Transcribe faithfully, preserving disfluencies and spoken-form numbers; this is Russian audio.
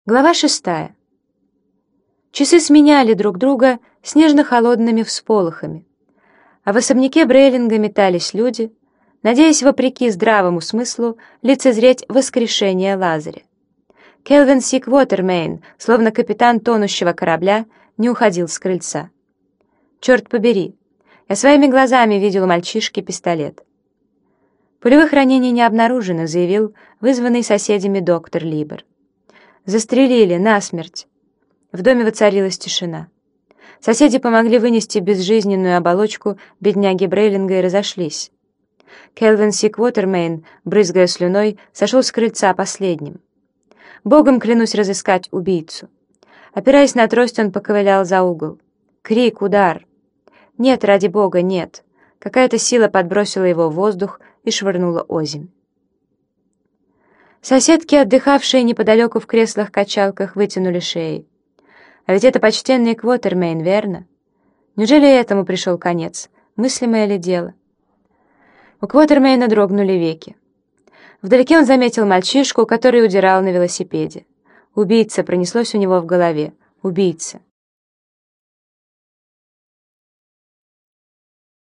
Глава шестая. Часы сменяли друг друга снежно-холодными всполохами, а в особняке Брейлинга метались люди, надеясь, вопреки здравому смыслу, лицезреть воскрешение Лазаря. Келвин Си Квотермейн, словно капитан тонущего корабля, не уходил с крыльца. «Черт побери! Я своими глазами видел у мальчишки пистолет». «Пулевых ранений не обнаружено», — заявил вызванный соседями доктор Либер. «Застрелили насмерть». В доме воцарилась тишина. Соседи помогли вынести безжизненную оболочку бедняги Брейлинга и разошлись. Келвин Си Квотермейн, брызгая слюной, сошел с крыльца последним. «Богом клянусь разыскать убийцу». Опираясь на трость, он поковылял за угол. Крик, удар. «Нет, ради бога, нет». Какая-то сила подбросила его в воздух и швырнула озимь. Соседки, отдыхавшие неподалеку в креслах-качалках, вытянули шеи. А ведь это почтенный Квотермейн, верно? Неужели этому пришел конец? Мыслимое ли дело? У Квотермейна дрогнули веки. Вдалеке он заметил мальчишку, который удирал на велосипеде. «Убийца!» пронеслось у него в голове. «Убийца!»